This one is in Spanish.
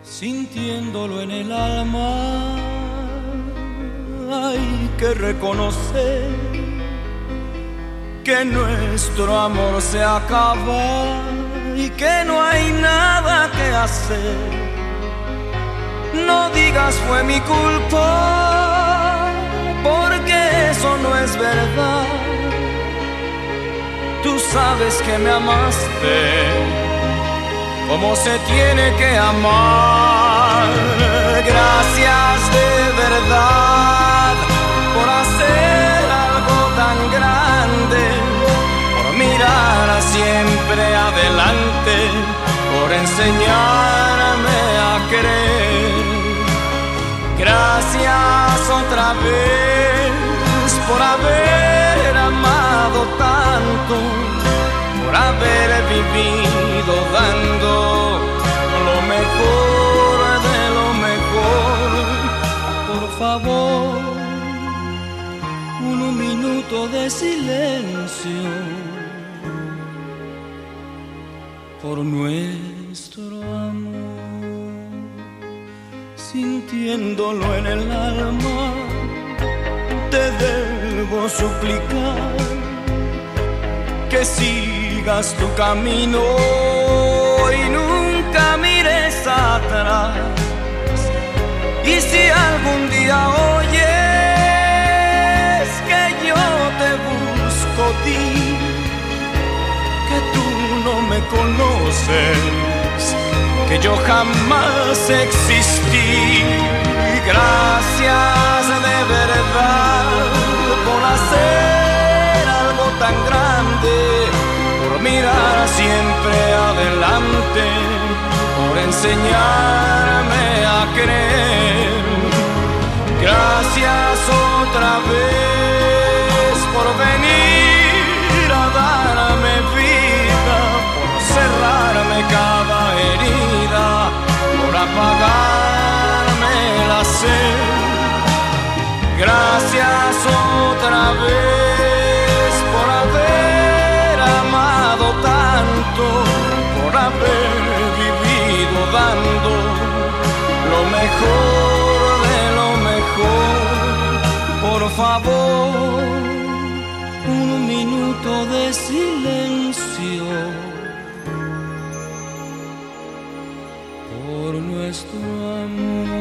sintiéndolo en el alma. Hay que reconocer que nuestro amor se acaba y que no hay nada que hacer. No digas fue mi culpa, porque eso no es verdad. Tú sabes que me amaste como se tiene que amar. Gracias de verdad por hacer algo tan grande, por mirar siempre adelante, por enseñarme a querer. Gracias otra vez por haber amado tanto, por haber vivido dando lo mejor de lo mejor. Por favor, un minuto de silencio por nuestro amor, sintiéndolo en el alma. Te debo suplicar que sigas tu camino y nunca mires atrás. Y si algún día oyes que yo te busco, di que tú no me conoces, que yo jamás existí. Gracias de verdad por hacer algo tan grande, por mirar siempre adelante, por enseñarme a creer. Gracias otra vez por venir a darme vida, por cerrarme cada herida, por apagarme la sed. Gracias otra vez por haber amado tanto, por haber vivido dando lo mejor de lo mejor. Por favor, un minuto de silencio por nuestro amor.